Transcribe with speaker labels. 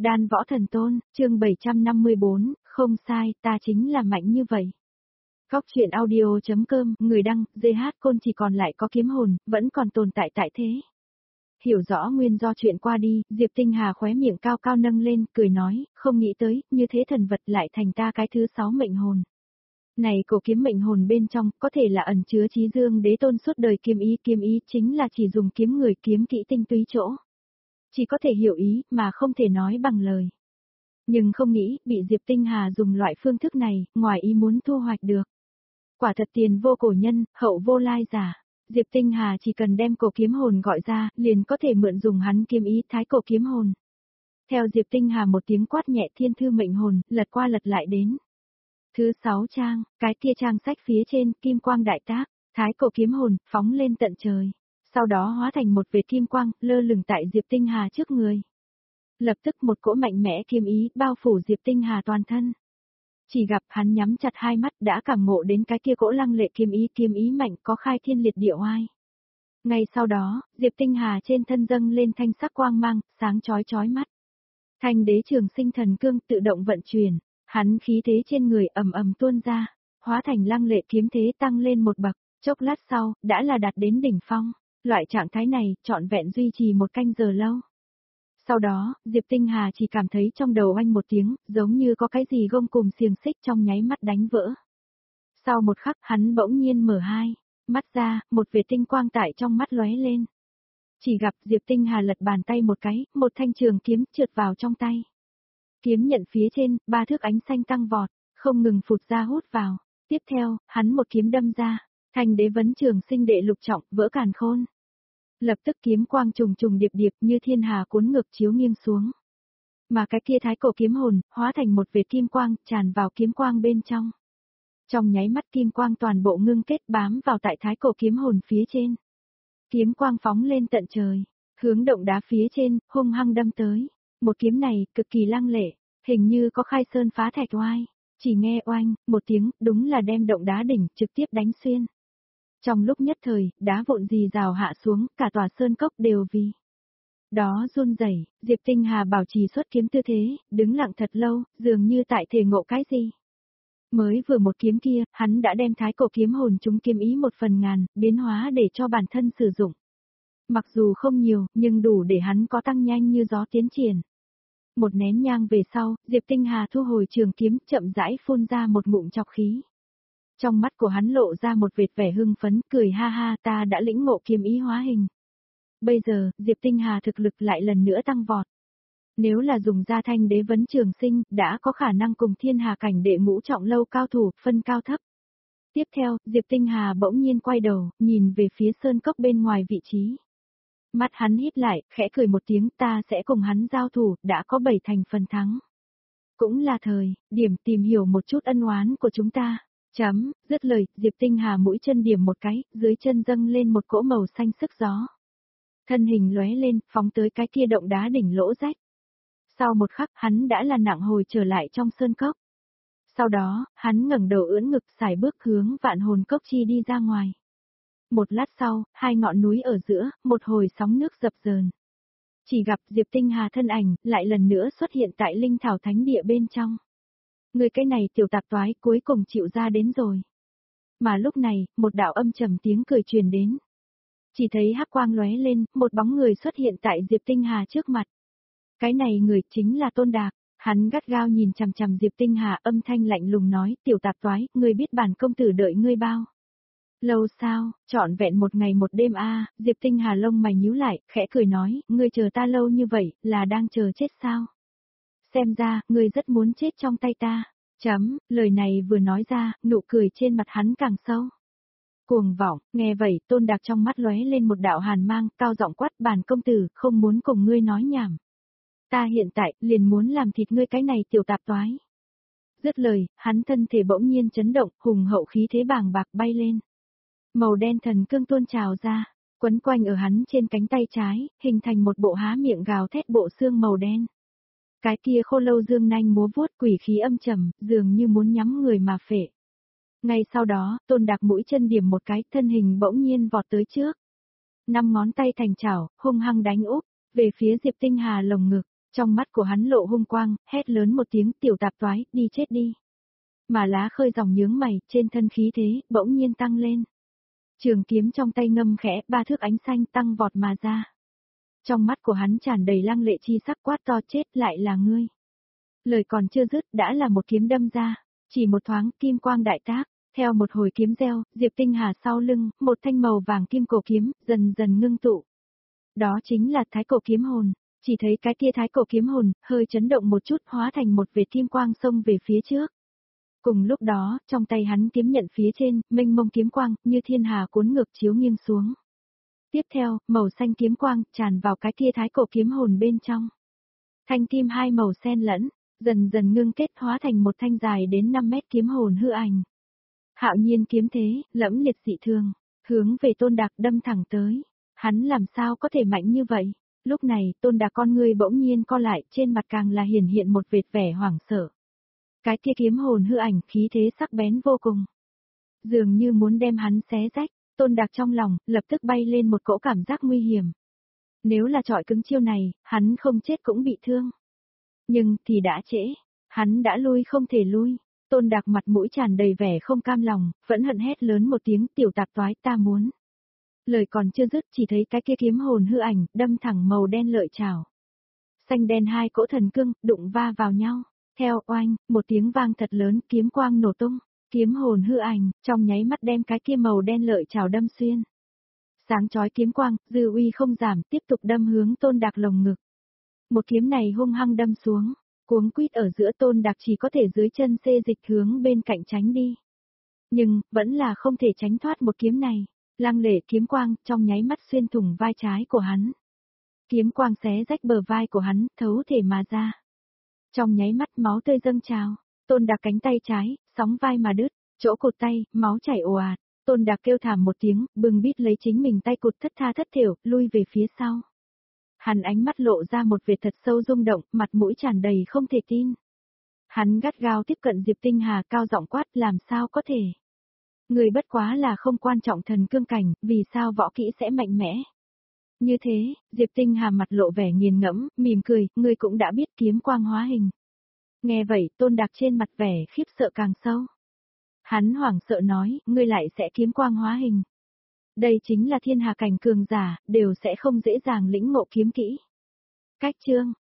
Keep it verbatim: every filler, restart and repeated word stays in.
Speaker 1: Đan Võ Thần Tôn, chương bảy trăm năm mươi bốn, không sai, ta chính là mạnh như vậy. Góc truyện audio.com, người đăng, giê hát Côn chỉ còn lại có kiếm hồn, vẫn còn tồn tại tại thế. Hiểu rõ nguyên do chuyện qua đi, Diệp Tinh Hà khóe miệng cao cao nâng lên, cười nói, không nghĩ tới, như thế thần vật lại thành ta cái thứ sáu mệnh hồn. Này cổ kiếm mệnh hồn bên trong, có thể là ẩn chứa chí dương đế tôn suốt đời kiếm ý, kiếm ý chính là chỉ dùng kiếm người kiếm kỹ tinh túy chỗ. Chỉ có thể hiểu ý, mà không thể nói bằng lời. Nhưng không nghĩ, bị Diệp Tinh Hà dùng loại phương thức này, ngoài ý muốn thu hoạch được. Quả thật tiền vô cổ nhân, hậu vô lai giả. Diệp Tinh Hà chỉ cần đem cổ kiếm hồn gọi ra, liền có thể mượn dùng hắn kiếm ý thái cổ kiếm hồn. Theo Diệp Tinh Hà một tiếng quát nhẹ thiên thư mệnh hồn, lật qua lật lại đến. Thứ sáu trang, cái kia trang sách phía trên, kim quang đại tác, thái cổ kiếm hồn, phóng lên tận trời. Sau đó hóa thành một vệt kim quang, lơ lửng tại Diệp Tinh Hà trước người. Lập tức một cỗ mạnh mẽ kiếm ý, bao phủ Diệp Tinh Hà toàn thân. Chỉ gặp hắn nhắm chặt hai mắt đã cảm ngộ đến cái kia cỗ lăng lệ kiếm ý, kiếm ý mạnh có khai thiên liệt địa oai. Ngay sau đó, Diệp Tinh Hà trên thân dâng lên thanh sắc quang mang, sáng chói chói mắt. Thanh đế trường sinh thần cương tự động vận chuyển, hắn khí thế trên người ầm ầm tuôn ra, hóa thành lăng lệ kiếm thế tăng lên một bậc, chốc lát sau, đã là đạt đến đỉnh phong. Loại trạng thái này, trọn vẹn duy trì một canh giờ lâu. Sau đó, Diệp Tinh Hà chỉ cảm thấy trong đầu oanh một tiếng, giống như có cái gì gông cùng xiềng xích trong nháy mắt đánh vỡ. Sau một khắc, hắn bỗng nhiên mở hai mắt ra, một vệt tinh quang tại trong mắt lóe lên. Chỉ gặp Diệp Tinh Hà lật bàn tay một cái, một thanh trường kiếm trượt vào trong tay. Kiếm nhận phía trên, ba thước ánh xanh tăng vọt, không ngừng phụt ra hút vào. Tiếp theo, hắn một kiếm đâm ra, thành đế vấn trường sinh đệ lục trọng, vỡ càn khôn. Lập tức kiếm quang trùng trùng điệp điệp như thiên hà cuốn ngược chiếu nghiêng xuống. Mà cái kia thái cổ kiếm hồn, hóa thành một vệt kim quang, tràn vào kiếm quang bên trong. Trong nháy mắt kim quang toàn bộ ngưng kết bám vào tại thái cổ kiếm hồn phía trên. Kiếm quang phóng lên tận trời, hướng động đá phía trên, hung hăng đâm tới. Một kiếm này, cực kỳ lăng lệ, hình như có khai sơn phá thạch oai. Chỉ nghe oanh, một tiếng, đúng là đem động đá đỉnh, trực tiếp đánh xuyên. Trong lúc nhất thời, đá vụn rì rào hạ xuống, cả tòa sơn cốc đều vì đó run rẩy. Diệp Tinh Hà bảo trì xuất kiếm tư thế, đứng lặng thật lâu, dường như tại thể ngộ cái gì. Mới vừa một kiếm kia, hắn đã đem thái cổ kiếm hồn chúng kiếm ý một phần ngàn, biến hóa để cho bản thân sử dụng. Mặc dù không nhiều, nhưng đủ để hắn có tăng nhanh như gió tiến triển. Một nén nhang về sau, Diệp Tinh Hà thu hồi trường kiếm, chậm rãi phun ra một ngụm trọc khí. Trong mắt của hắn lộ ra một vệt vẻ hưng phấn, cười ha ha, ta đã lĩnh ngộ kiếm ý hóa hình. Bây giờ, Diệp Tinh Hà thực lực lại lần nữa tăng vọt. Nếu là dùng ra thanh đế vấn trường sinh, đã có khả năng cùng thiên hà cảnh đệ ngũ trọng lâu cao thủ, phân cao thấp. Tiếp theo, Diệp Tinh Hà bỗng nhiên quay đầu, nhìn về phía sơn cốc bên ngoài vị trí. Mắt hắn híp lại, khẽ cười một tiếng, ta sẽ cùng hắn giao thủ, đã có bảy thành phần thắng. Cũng là thời, điểm tìm hiểu một chút ân oán của chúng ta. Chấm, dứt lời, Diệp Tinh Hà mũi chân điểm một cái, dưới chân dâng lên một cỗ màu xanh sức gió. Thân hình lóe lên, phóng tới cái kia động đá đỉnh lỗ rách. Sau một khắc, hắn đã là nặng hồi trở lại trong sơn cốc. Sau đó, hắn ngẩng đầu ưỡn ngực xài bước hướng vạn hồn cốc chi đi ra ngoài. Một lát sau, hai ngọn núi ở giữa, một hồi sóng nước dập dờn. Chỉ gặp Diệp Tinh Hà thân ảnh, lại lần nữa xuất hiện tại linh thảo thánh địa bên trong. Người cái này tiểu tạp toái cuối cùng chịu ra đến rồi. Mà lúc này, một đạo âm trầm tiếng cười truyền đến. Chỉ thấy hắc quang lóe lên, một bóng người xuất hiện tại Diệp Tinh Hà trước mặt. Cái này người chính là Tôn Đạc, hắn gắt gao nhìn chằm chằm Diệp Tinh Hà, âm thanh lạnh lùng nói, tiểu tạp toái, ngươi biết bản công tử đợi ngươi bao lâu sao, trọn vẹn một ngày một đêm a. À, Diệp Tinh Hà lông mày nhíu lại, khẽ cười nói, ngươi chờ ta lâu như vậy, là đang chờ chết sao? Xem ra, ngươi rất muốn chết trong tay ta. Chấm, lời này vừa nói ra, nụ cười trên mặt hắn càng sâu. Cuồng vọng, nghe vậy, Tôn Đạc trong mắt lóe lên một đạo hàn mang, cao giọng quát, bản công tử, không muốn cùng ngươi nói nhảm. Ta hiện tại, liền muốn làm thịt ngươi cái này tiểu tạp toái. Dứt lời, hắn thân thể bỗng nhiên chấn động, hùng hậu khí thế bàng bạc bay lên. Màu đen thần cương tuôn trào ra, quấn quanh ở hắn trên cánh tay trái, hình thành một bộ há miệng gào thét bộ xương màu đen. Cái kia khô lâu dương nanh múa vuốt, quỷ khí âm trầm, dường như muốn nhắm người mà phệ. Ngay sau đó, Tôn Đạc mũi chân điểm một cái, thân hình bỗng nhiên vọt tới trước. Năm ngón tay thành chảo, hung hăng đánh úp, về phía Diệp Tinh Hà lồng ngực. Trong mắt của hắn lộ hung quang, hét lớn một tiếng tiểu tạp toái, đi chết đi. Mà lá khơi dòng nhướng mày, trên thân khí thế, bỗng nhiên tăng lên. Trường kiếm trong tay ngâm khẽ, ba thước ánh xanh tăng vọt mà ra. Trong mắt của hắn tràn đầy lăng lệ chi sắc quát to chết lại là ngươi. Lời còn chưa dứt đã là một kiếm đâm ra, chỉ một thoáng kim quang đại tác, theo một hồi kiếm reo, Diệp Tinh Hà sau lưng, một thanh màu vàng kim cổ kiếm, dần dần ngưng tụ. Đó chính là thái cổ kiếm hồn, chỉ thấy cái kia thái cổ kiếm hồn, hơi chấn động một chút hóa thành một vệt kim quang xông về phía trước. Cùng lúc đó, trong tay hắn kiếm nhận phía trên, mênh mông kiếm quang, như thiên hà cuốn ngược chiếu nghiêng xuống. Tiếp theo, màu xanh kiếm quang, tràn vào cái kia thái cổ kiếm hồn bên trong. Thanh kim hai màu xen lẫn, dần dần ngưng kết hóa thành một thanh dài đến năm mét kiếm hồn hư ảnh. Hạo nhiên kiếm thế, lẫm liệt dị thường, hướng về Tôn Đạc đâm thẳng tới. Hắn làm sao có thể mạnh như vậy? Lúc này, Tôn Đạc con ngươi bỗng nhiên co lại, trên mặt càng là hiển hiện một vệt vẻ hoảng sợ. Cái kia kiếm hồn hư ảnh khí thế sắc bén vô cùng. Dường như muốn đem hắn xé rách, Tôn Đạc trong lòng, lập tức bay lên một cỗ cảm giác nguy hiểm. Nếu là trọi cứng chiêu này, hắn không chết cũng bị thương. Nhưng, thì đã trễ, hắn đã lui không thể lui. Tôn Đạc mặt mũi tràn đầy vẻ không cam lòng, vẫn hận hét lớn một tiếng tiểu tạp toái ta muốn. Lời còn chưa dứt chỉ thấy cái kia kiếm hồn hư ảnh, đâm thẳng màu đen lợi chảo. Xanh đen hai cỗ thần cương, đụng va vào nhau. Theo oanh, một tiếng vang thật lớn, kiếm quang nổ tung, kiếm hồn hư ảnh, trong nháy mắt đem cái kia màu đen lợi chảo đâm xuyên. Sáng chói kiếm quang, dư uy không giảm, tiếp tục đâm hướng Tôn Đạc lồng ngực. Một kiếm này hung hăng đâm xuống, cuống quýt ở giữa Tôn Đạc chỉ có thể dưới chân xê dịch hướng bên cạnh tránh đi. Nhưng, vẫn là không thể tránh thoát một kiếm này, lăng lệ kiếm quang, trong nháy mắt xuyên thủng vai trái của hắn. Kiếm quang xé rách bờ vai của hắn, thấu thể mà ra. Trong nháy mắt máu tươi dâng trào, Tôn Đạc cánh tay trái, sóng vai mà đứt, chỗ cụt tay, máu chảy ồ ạt. Tôn Đạc kêu thảm một tiếng, bưng bít lấy chính mình tay cụt thất tha thất thểu, lui về phía sau. Hắn ánh mắt lộ ra một vệt thật sâu rung động, mặt mũi tràn đầy không thể tin. Hắn gắt gao tiếp cận Diệp Tinh Hà cao giọng quát làm sao có thể. Người bất quá là không quan trọng thần cương cảnh, vì sao võ kỹ sẽ mạnh mẽ. Như thế, Diệp Tinh Hà mặt lộ vẻ nghiền ngẫm, mỉm cười, ngươi cũng đã biết kiếm quang hóa hình. Nghe vậy, Tôn Đạc trên mặt vẻ khiếp sợ càng sâu. Hắn hoảng sợ nói, ngươi lại sẽ kiếm quang hóa hình. Đây chính là thiên hà cảnh cường giả, đều sẽ không dễ dàng lĩnh ngộ kiếm kỹ. Cách chương